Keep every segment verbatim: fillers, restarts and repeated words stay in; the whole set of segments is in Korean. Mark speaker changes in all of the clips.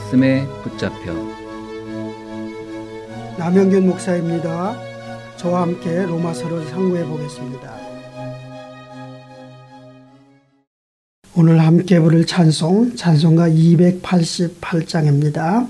Speaker 1: 말씀에 붙잡혀.
Speaker 2: 남영균 목사입니다. 저와 함께 로마서를 상고해 보겠습니다. 오늘 함께 부를 찬송, 찬송가 이백팔십팔 장입니다.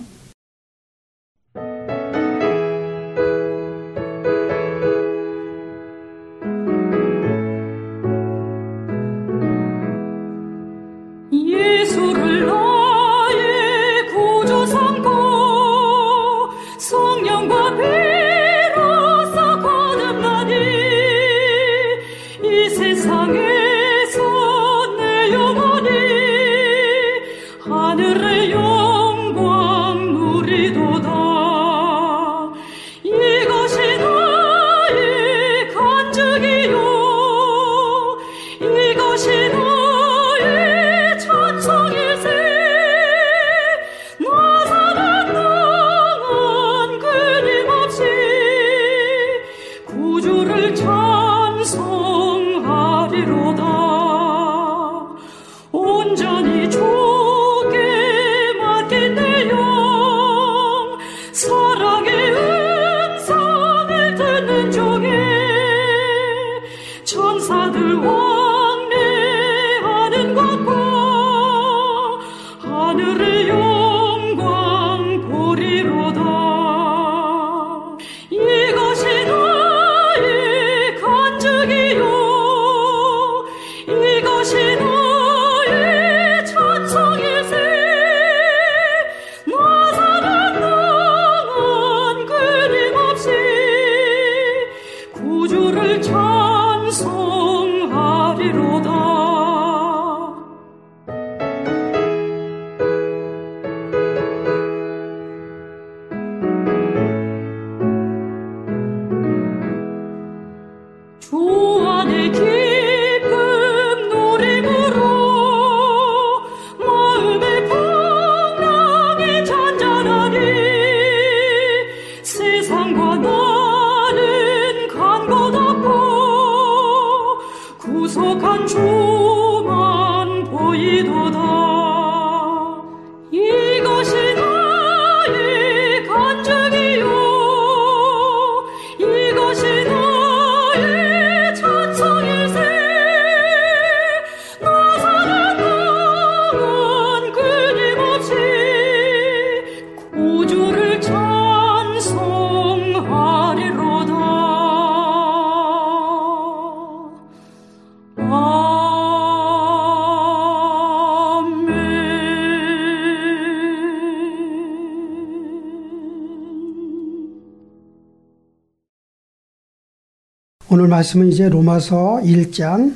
Speaker 2: 오늘 말씀은 이제 로마서 일 장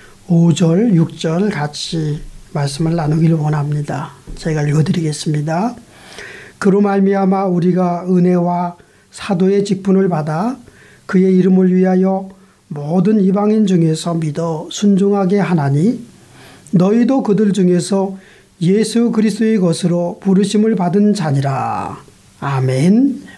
Speaker 2: 오 절, 육 절 같이 말씀을 나누기를 원합니다. 제가 읽어드리겠습니다. 그로 말미암아 우리가 은혜와 사도의 직분을 받아 그의 이름을 위하여 모든 이방인 중에서 믿어 순종하게 하나니 너희도 그들 중에서 예수 그리스도의 것으로 부르심을 받은 자니라. 아멘.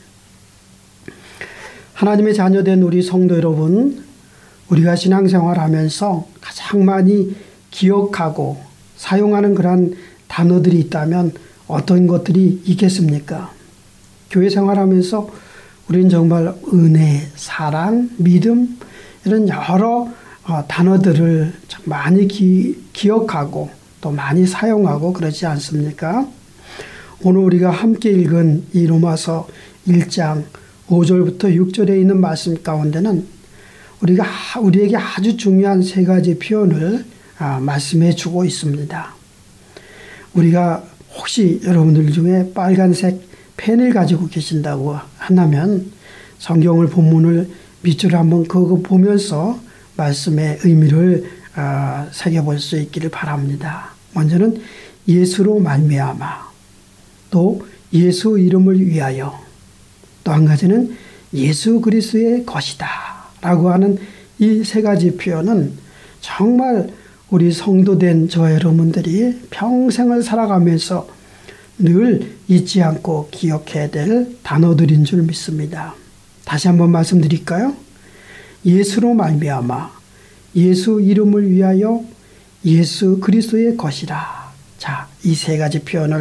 Speaker 2: 하나님의 자녀된 우리 성도 여러분, 우리가 신앙생활하면서 가장 많이 기억하고 사용하는 그런 단어들이 있다면 어떤 것들이 있겠습니까? 교회 생활하면서 우리는 정말 은혜, 사랑, 믿음 이런 여러 단어들을 많이 기, 기억하고 또 많이 사용하고 그러지 않습니까? 오늘 우리가 함께 읽은 이 로마서 일 장 오 절부터 육 절에 있는 말씀 가운데는 우리가 우리에게 아주 중요한 세 가지 표현을 말씀해 주고 있습니다. 우리가 혹시 여러분들 중에 빨간색 펜을 가지고 계신다고 한다면 성경을 본문을 밑줄 한번 그거 보면서 말씀의 의미를 새겨볼 수 있기를 바랍니다. 먼저는 예수로 말미암아, 또 예수 이름을 위하여, 또 한 가지는 예수 그리스도의 것이다 라고 하는 이 세 가지 표현은 정말 우리 성도된 저 여러분들이 평생을 살아가면서 늘 잊지 않고 기억해야 될 단어들인 줄 믿습니다. 다시 한번 말씀드릴까요? 예수로 말미암아, 예수 이름을 위하여, 예수 그리스도의 것이라. 자, 이 세 가지 표현을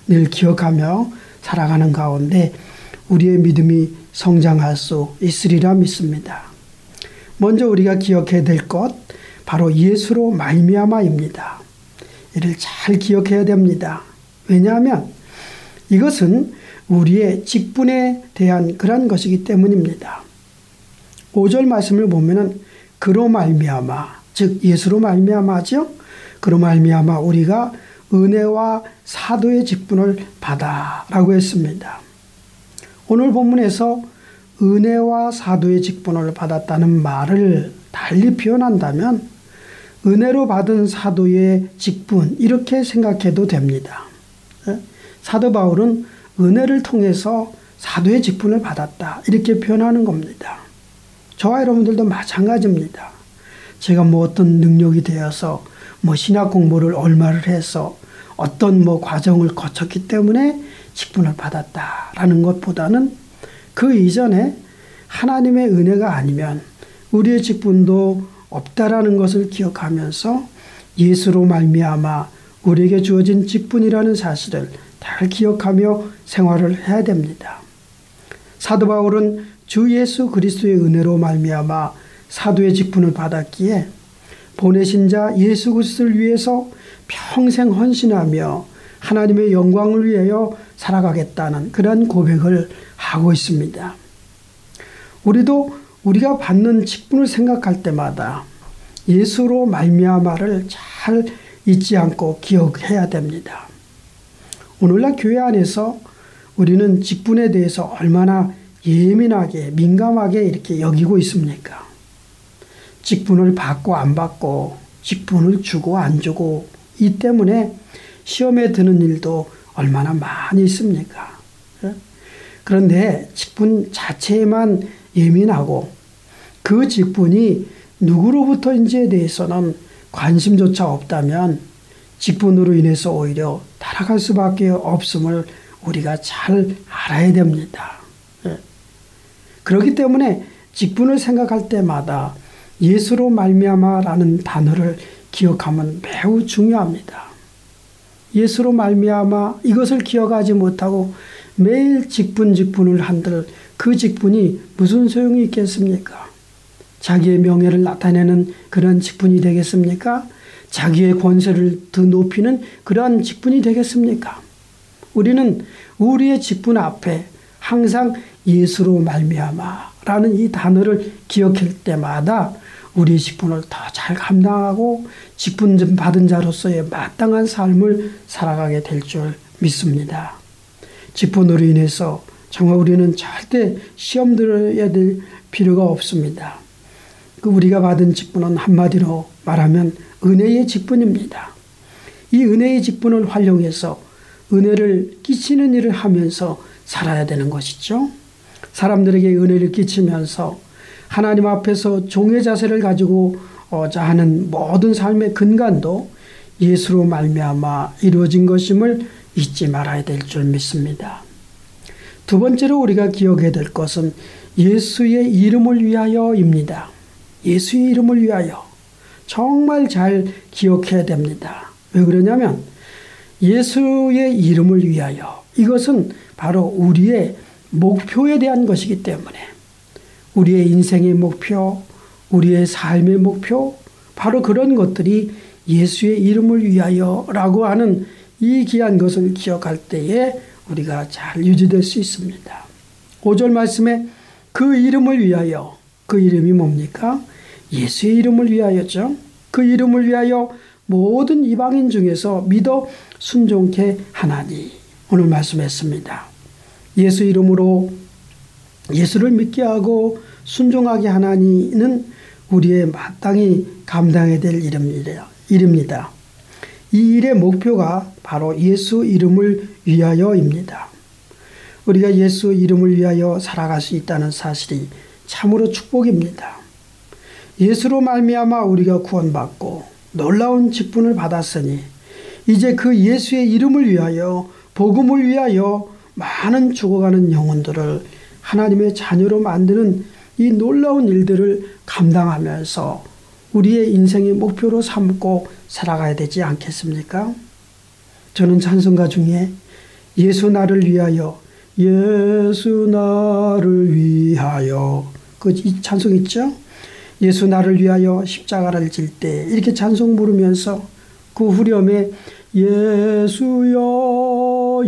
Speaker 2: 늘 기억하며 살아가는 가운데 우리의 믿음이 성장할 수 있으리라 믿습니다. 먼저 우리가 기억해야 될 것, 바로 예수로 말미암아입니다. 이를 잘 기억해야 됩니다. 왜냐하면 이것은 우리의 직분에 대한 그런 것이기 때문입니다. 오 절 말씀을 보면은 그로 말미암아, 즉 예수로 말미암아죠. 그로 말미암아 우리가 은혜와 사도의 직분을 받아라고 했습니다. 오늘 본문에서 은혜와 사도의 직분을 받았다는 말을 달리 표현한다면 은혜로 받은 사도의 직분, 이렇게 생각해도 됩니다. 사도 바울은 은혜를 통해서 사도의 직분을 받았다, 이렇게 표현하는 겁니다. 저와 여러분들도 마찬가지입니다. 제가 뭐 어떤 능력이 되어서 뭐 신학 공부를 얼마를 해서 어떤 뭐 과정을 거쳤기 때문에 직분을 받았다라는 것보다는 그 이전에 하나님의 은혜가 아니면 우리의 직분도 없다라는 것을 기억하면서 예수로 말미암아 우리에게 주어진 직분이라는 사실을 잘 기억하며 생활을 해야 됩니다. 사도 바울은 주 예수 그리스도의 은혜로 말미암아 사도의 직분을 받았기에 보내신 자 예수 그리스도를 위해서 평생 헌신하며 하나님의 영광을 위하여 살아가겠다는 그런 고백을 하고 있습니다. 우리도 우리가 받는 직분을 생각할 때마다 예수로 말미암아를 잘 잊지 않고 기억해야 됩니다. 오늘날 교회 안에서 우리는 직분에 대해서 얼마나 예민하게 민감하게 이렇게 여기고 있습니까? 직분을 받고 안 받고, 직분을 주고 안 주고, 이 때문에 시험에 드는 일도 얼마나 많이 있습니까? 그런데 직분 자체에만 예민하고 그 직분이 누구로부터인지에 대해서는 관심조차 없다면 직분으로 인해서 오히려 타락할 수밖에 없음을 우리가 잘 알아야 됩니다. 그렇기 때문에 직분을 생각할 때마다 예수로 말미암아라는 단어를 기억하면 매우 중요합니다. 예수로 말미암아 이것을 기억하지 못하고 매일 직분 직분을 한들 그 직분이 무슨 소용이 있겠습니까? 자기의 명예를 나타내는 그런 직분이 되겠습니까? 자기의 권세를 더 높이는 그러한 직분이 되겠습니까? 우리는 우리의 직분 앞에 항상 예수로 말미암아라는 이 단어를 기억할 때마다 우리의 직분을 더 잘 감당하고 직분 좀 받은 자로서의 마땅한 삶을 살아가게 될 줄 믿습니다. 직분으로 인해서 정말 우리는 절대 시험 들어야 될 필요가 없습니다. 그 우리가 받은 직분은 한마디로 말하면 은혜의 직분입니다. 이 은혜의 직분을 활용해서 은혜를 끼치는 일을 하면서 살아야 되는 것이죠. 사람들에게 은혜를 끼치면서 하나님 앞에서 종의 자세를 가지고자 하는 모든 삶의 근간도 예수로 말미암아 이루어진 것임을 잊지 말아야 될 줄 믿습니다. 두 번째로 우리가 기억해야 될 것은 예수의 이름을 위하여입니다. 예수의 이름을 위하여 정말 잘 기억해야 됩니다. 왜 그러냐면 예수의 이름을 위하여, 이것은 바로 우리의 목표에 대한 것이기 때문에 우리의 인생의 목표, 우리의 삶의 목표, 바로 그런 것들이 예수의 이름을 위하여라고 하는 이 귀한 것을 기억할 때에 우리가 잘 유지될 수 있습니다. 오 절 말씀에 그 이름을 위하여, 그 이름이 뭡니까? 예수의 이름을 위하여죠. 그 이름을 위하여 모든 이방인 중에서 믿어 순종케 하나니, 오늘 말씀했습니다. 예수 이름으로 예수를 믿게 하고 순종하게 하나니는 우리의 마땅히 감당해야 될 일입니다. 이 일의 목표가 바로 예수 이름을 위하여입니다. 우리가 예수 이름을 위하여 살아갈 수 있다는 사실이 참으로 축복입니다. 예수로 말미암아 우리가 구원받고 놀라운 직분을 받았으니 이제 그 예수의 이름을 위하여, 복음을 위하여 많은 죽어가는 영혼들을 하나님의 자녀로 만드는 이 놀라운 일들을 감당하면서 우리의 인생의 목표로 삼고 살아가야 되지 않겠습니까? 저는 찬송가 중에 예수 나를 위하여, 예수 나를 위하여. 그 이 찬송 있죠? 예수 나를 위하여 십자가를 질 때 이렇게 찬송 부르면서 그 후렴에 예수여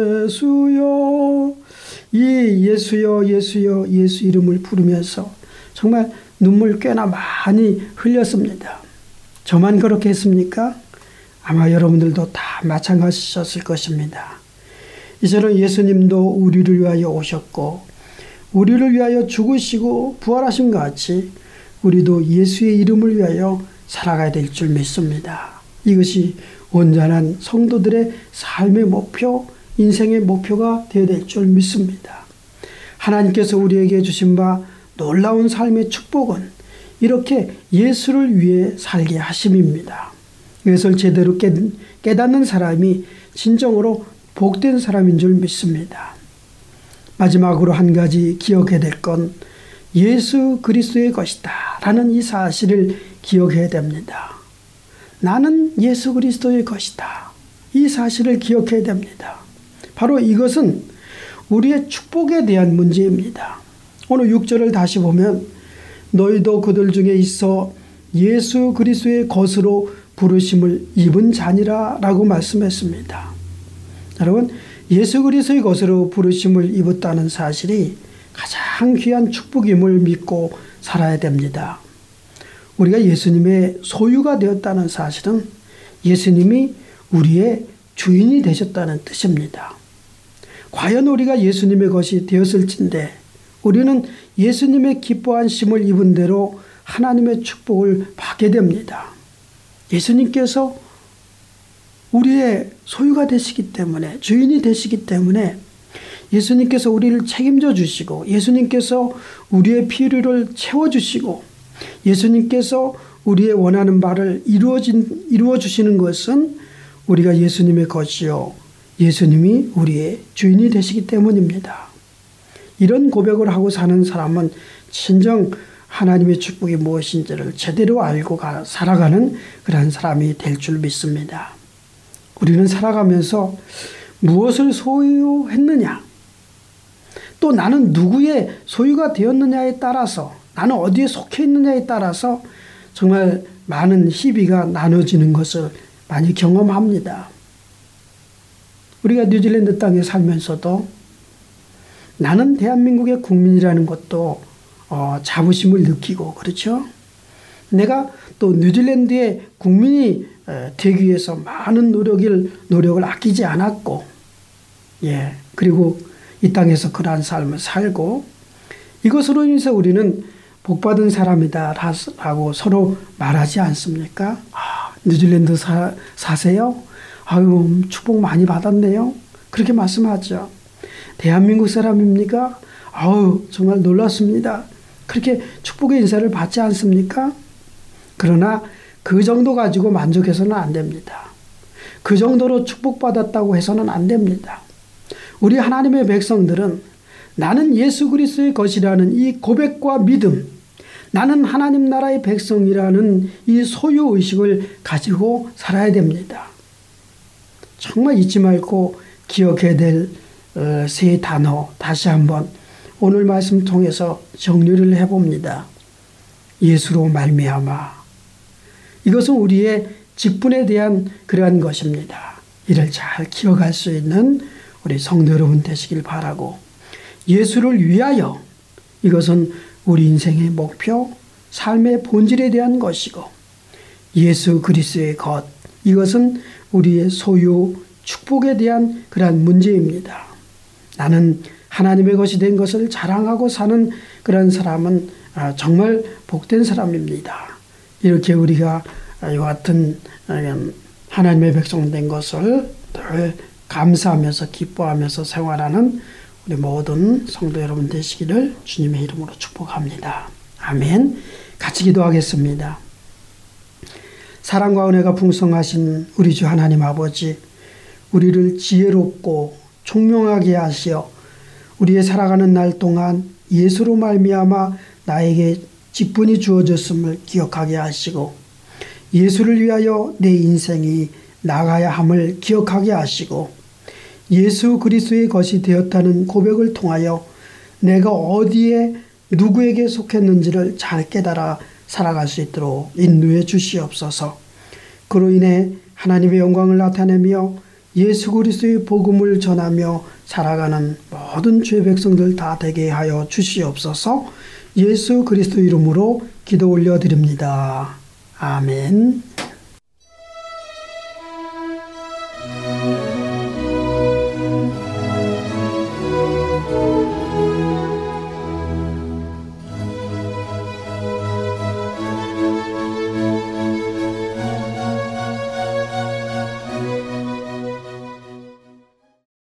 Speaker 2: 예수여, 이 예수여 예수여 예수 이름을 부르면서 정말 눈물 꽤나 많이 흘렸습니다. 저만 그렇게 했습니까? 아마 여러분들도 다 마찬가지셨을 것입니다. 이제는 예수님도 우리를 위하여 오셨고 우리를 위하여 죽으시고 부활하신 것 같이 우리도 예수의 이름을 위하여 살아가야 될 줄 믿습니다. 이것이 온전한 성도들의 삶의 목표, 인생의 목표가 되어야 될 줄 믿습니다. 하나님께서 우리에게 주신 바 놀라운 삶의 축복은 이렇게 예수를 위해 살게 하심입니다. 이것을 제대로 깨닫는 사람이 진정으로 복된 사람인 줄 믿습니다. 마지막으로 한 가지 기억해야 될 건 예수 그리스도의 것이다 라는 이 사실을 기억해야 됩니다. 나는 예수 그리스도의 것이다. 이 사실을 기억해야 됩니다. 바로 이것은 우리의 축복에 대한 문제입니다. 오늘 육 절을 다시 보면 너희도 그들 중에 있어 예수 그리스도의 것으로 부르심을 입은 자니라 라고 말씀했습니다. 여러분, 예수 그리스도의 것으로 부르심을 입었다는 사실이 가장 귀한 축복임을 믿고 살아야 됩니다. 우리가 예수님의 소유가 되었다는 사실은 예수님이 우리의 주인이 되셨다는 뜻입니다. 과연 우리가 예수님의 것이 되었을진데 우리는 예수님의 기뻐하심을 입은 대로 하나님의 축복을 받게 됩니다. 예수님께서 우리의 소유가 되시기 때문에, 주인이 되시기 때문에 예수님께서 우리를 책임져 주시고 예수님께서 우리의 필요를 채워주시고 예수님께서 우리의 원하는 바를 이루어진, 이루어 주시는 것은 우리가 예수님의 것이요 예수님이 우리의 주인이 되시기 때문입니다. 이런 고백을 하고 사는 사람은 진정 하나님의 축복이 무엇인지를 제대로 알고 가, 살아가는 그런 사람이 될 줄 믿습니다. 우리는 살아가면서 무엇을 소유했느냐, 또 나는 누구의 소유가 되었느냐에 따라서, 나는 어디에 속해 있느냐에 따라서 정말 많은 희비가 나눠지는 것을 많이 경험합니다. 우리가 뉴질랜드 땅에 살면서도 나는 대한민국의 국민이라는 것도 어, 자부심을 느끼고, 그렇죠? 내가 또 뉴질랜드의 국민이 되기 위해서 많은 노력을, 노력을 아끼지 않았고, 예, 그리고 이 땅에서 그러한 삶을 살고, 이것으로 인해서 우리는 복받은 사람이다 라고 서로 말하지 않습니까? 아, 뉴질랜드 사, 사세요? 아유, 축복 많이 받았네요. 그렇게 말씀하죠. 대한민국 사람입니까? 아유, 정말 놀랐습니다. 그렇게 축복의 인사를 받지 않습니까? 그러나 그 정도 가지고 만족해서는 안 됩니다. 그 정도로 축복받았다고 해서는 안 됩니다. 우리 하나님의 백성들은 나는 예수 그리스도의 것이라는 이 고백과 믿음, 나는 하나님 나라의 백성이라는 이 소유의식을 가지고 살아야 됩니다. 정말 잊지 말고 기억해야 될 세 단어 다시 한번 오늘 말씀 통해서 정리를 해봅니다. 예수로 말미암아. 이것은 우리의 직분에 대한 그러한 것입니다. 이를 잘 기억할 수 있는 우리 성도 여러분 되시길 바라고, 예수를 위하여, 이것은 우리 인생의 목표, 삶의 본질에 대한 것이고, 예수 그리스도의 것, 이것은 우리의 소유, 축복에 대한 그러한 문제입니다. 나는 하나님의 것이 된 것을 자랑하고 사는 그런 사람은 정말 복된 사람입니다. 이렇게 우리가 이와 같은 하나님의 백성 된 것을 늘 감사하면서 기뻐하면서 생활하는 우리 모든 성도 여러분 되시기를 주님의 이름으로 축복합니다. 아멘. 같이 기도하겠습니다. 사랑과 은혜가 풍성하신 우리 주 하나님 아버지, 우리를 지혜롭고 총명하게 하시어 우리의 살아가는 날 동안 예수로 말미암아 나에게 직분이 주어졌음을 기억하게 하시고, 예수를 위하여 내 인생이 나가야 함을 기억하게 하시고, 예수 그리스도의 것이 되었다는 고백을 통하여 내가 어디에 누구에게 속했는지를 잘 깨달아 살아갈 수 있도록 인도해 주시옵소서. 그로 인해 하나님의 영광을 나타내며 예수 그리스도의 복음을 전하며 살아가는 모든 주의 백성들 다 되게 하여 주시옵소서. 예수 그리스도 이름으로 기도 올려드립니다. 아멘.